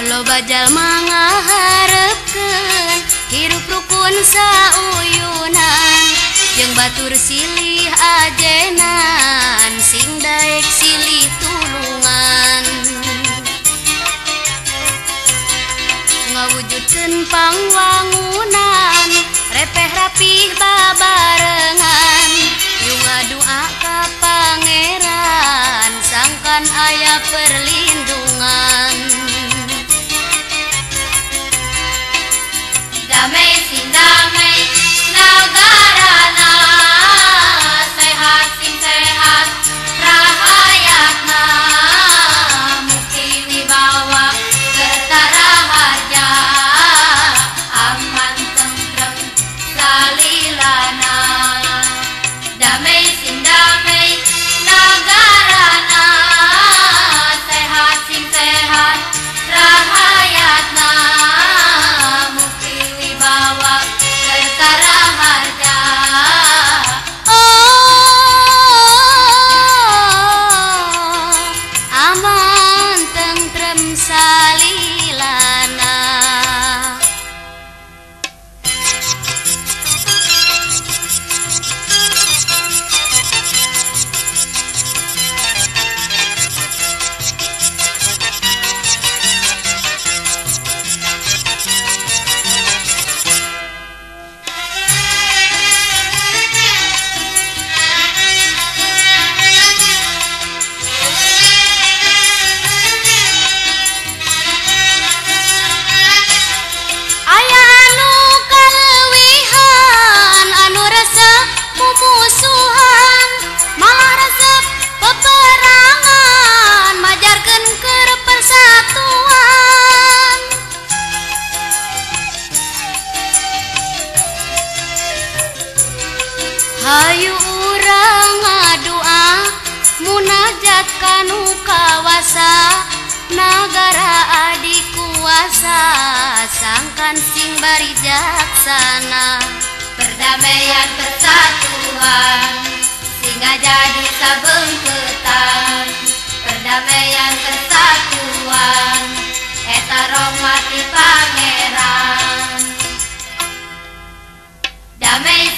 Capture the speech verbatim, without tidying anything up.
Loba jalma ngaharepkeun hirup rukun sauyunan, jeung batur silih ajenan sing daek silih tulungan. Ngawujudkeun pangwangunan repeh rapih babarengan, yu ngadua ka pangeran sangkan aya perlindungan. Damai sing damai nagarana, sehat sing sehat rahayatna, muki wibawa serta raharja, aman tentrem salilana. Damai sing damai nagarana, sehat sing sehat rahayatna, hayu urang ngadua munajat kanu kawasa, nagara adi kuasa sangkan sing bari jaksana. Perdamaian persatuan singa jadi sabengketan, perdamaian persatuan eta rahmati pangeran. Damai